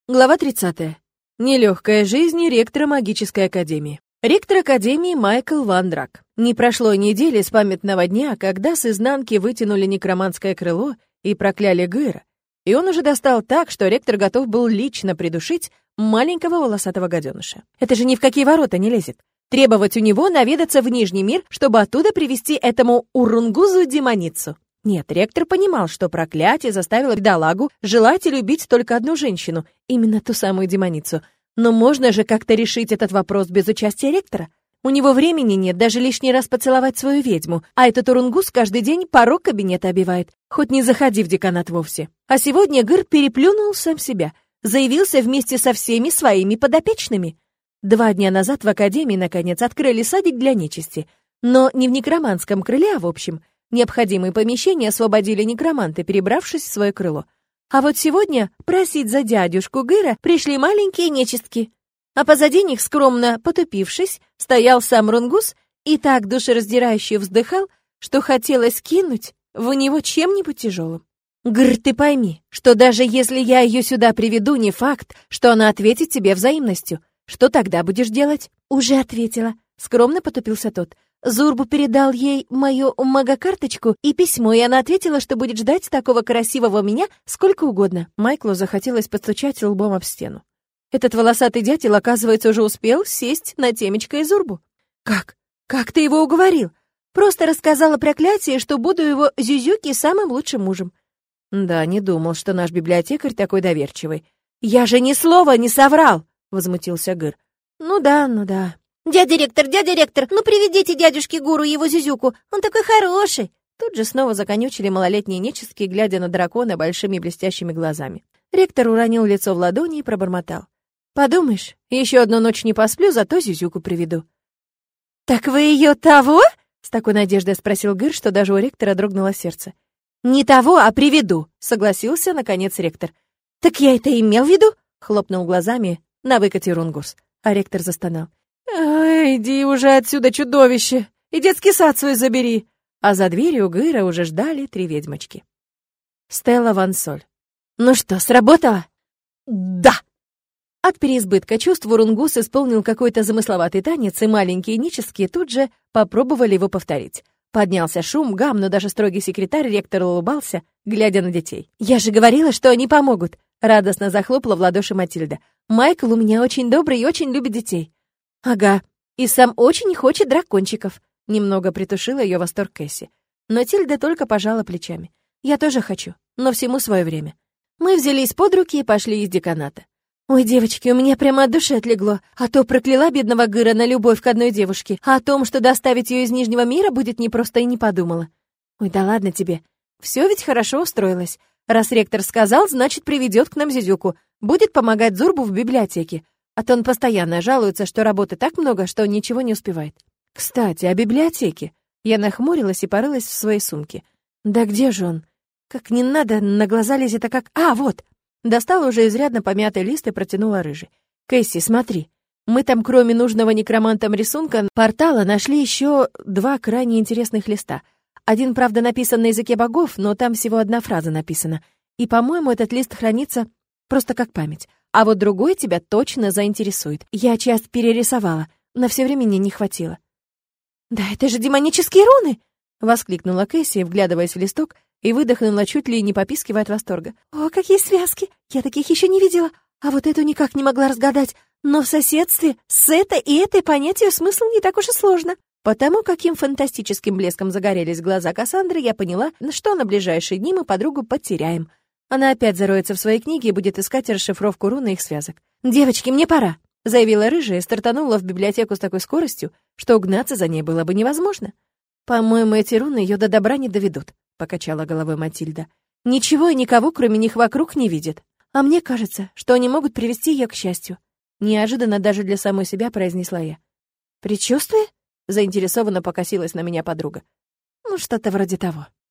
Глава 30. Нелегкая жизнь ректора магической академии. Ректор академии Майкл Ван Драк. Не прошло недели с памятного дня, когда с изнанки вытянули некроманское крыло и прокляли Гыра, и он уже достал так, что ректор готов был лично придушить маленького волосатого гаденыша. Это же ни в какие ворота не лезет. Требовать у него наведаться в Нижний мир, чтобы оттуда привести этому урунгузу-демоницу. Нет, ректор понимал, что проклятие заставило бедолагу желать и любить только одну женщину, именно ту самую демоницу. Но можно же как-то решить этот вопрос без участия ректора. У него времени нет даже лишний раз поцеловать свою ведьму, а этот урунгус каждый день порог кабинета обивает, хоть не заходи в деканат вовсе. А сегодня Гыр переплюнул сам себя, заявился вместе со всеми своими подопечными. 2 дня назад в академии, наконец, открыли садик для нечисти, но не в некроманском крыле, а в общем. Необходимые помещения освободили некроманты, перебравшись в свое крыло. А вот сегодня просить за дядюшку Гыра пришли маленькие нечистки. А позади них, скромно потупившись, стоял сам Рунгус и так душераздирающе вздыхал, что хотелось кинуть в него чем-нибудь тяжелым. «Гыр, ты пойми, что даже если я ее сюда приведу, не факт, что она ответит тебе взаимностью. Что тогда будешь делать?» «Уже ответила», — скромно потупился тот. Зурбу передал ей мою магокарточку и письмо, и она ответила, что будет ждать такого красивого меня сколько угодно. Майклу захотелось постучать лбом об стену. Этот волосатый дятел, оказывается, уже успел сесть на темечко и Зурбу. «Как? Как ты его уговорил?» «Просто рассказала проклятие, что буду его зюзюки самым лучшим мужем». «Да, не думал, что наш библиотекарь такой доверчивый». «Я же ни слова не соврал!» — возмутился Гыр. «Ну да, ну да». дядя ректор, ну приведите дядюшке Гуру его зюзюку, он такой хороший!» Тут же снова законючили малолетние нечистки, глядя на дракона большими блестящими глазами. Ректор уронил лицо в ладони и пробормотал. «Подумаешь, еще одну ночь не посплю, зато зюзюку приведу». «Так вы ее того?» — с такой надеждой спросил Гыр, что даже у ректора дрогнуло сердце. «Не того, а приведу», — согласился, наконец, ректор. «Так я это имел в виду?» — хлопнул глазами на выкате Рунгус, а ректор застонал. «Ай, иди уже отсюда, чудовище! И детский сад свой забери!» А за дверью Гыра уже ждали 3 ведьмочки. Стелла Ван Соль. «Ну что, сработало?» «Да!» От переизбытка чувств Урунгус исполнил какой-то замысловатый танец, и маленькие нечистские тут же попробовали его повторить. Поднялся шум, гам, но даже строгий секретарь ректора улыбался, глядя на детей. «Я же говорила, что они помогут!» Радостно захлопала в ладоши Матильда. «Майкл у меня очень добрый и очень любит детей». «Ага, и сам очень хочет дракончиков», — немного притушила ее восторг Кэсси. Но Тильда только пожала плечами. «Я тоже хочу, но всему свое время». Мы взялись под руки и пошли из деканата. «Ой, девочки, у меня прямо от души отлегло, а то прокляла бедного Гыра на любовь к одной девушке, а о том, что доставить ее из Нижнего мира будет непросто, и не подумала». «Ой, да ладно тебе, все ведь хорошо устроилось. Раз ректор сказал, значит, приведет к нам Зюзюку, будет помогать Зурбу в библиотеке. А то он постоянно жалуется, что работы так много, что он ничего не успевает. Кстати, о библиотеке. Я нахмурилась и порылась в своей сумке. Да где же он? Как не надо, на глаза лезет, а как... А, вот! Достала уже изрядно помятый лист и протянула рыжий. Кэсси, смотри. Мы там, кроме нужного некромантам рисунка, портала нашли еще 2 крайне интересных листа. Один, правда, написан на языке богов, но там всего 1 фраза написана. И, по-моему, этот лист хранится просто как память. А вот другой тебя точно заинтересует. Я часть перерисовала, на все времени не хватило». «Да это же демонические руны!» — воскликнула Кэсси, вглядываясь в листок, и выдохнула, чуть ли не попискивая от восторга. «О, какие связки! Я таких еще не видела! А вот эту никак не могла разгадать. Но в соседстве с этой и этой понятию смысл не так уж и сложно». Потому каким фантастическим блеском загорелись глаза Кассандры, я поняла, что на ближайшие дни мы подругу потеряем. Она опять зароется в своей книге и будет искать расшифровку рун и их связок. «Девочки, мне пора», — заявила рыжая и стартанула в библиотеку с такой скоростью, что угнаться за ней было бы невозможно. «По-моему, эти руны ее до добра не доведут», — покачала головой Матильда. «Ничего и никого, кроме них, вокруг не видит. А мне кажется, что они могут привести ее к счастью». Неожиданно даже для самой себя произнесла я. «Предчувствие?» — заинтересованно покосилась на меня подруга. «Ну, что-то вроде того».